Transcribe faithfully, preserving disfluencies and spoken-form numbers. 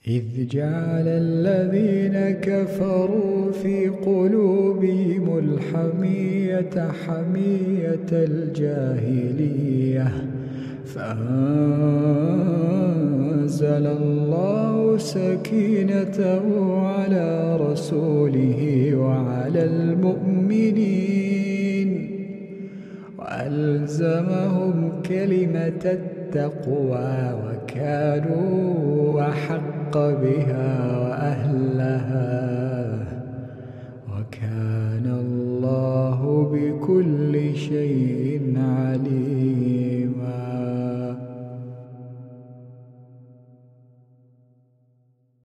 إذ جعل الذين كفروا في قلوبهم الحمية حمية الجاهلية فأنزل الله سكينته على رسوله وعلى المؤمنين وألزمهم كلمة التقوى وكانوا أحق بها وأهلها وكان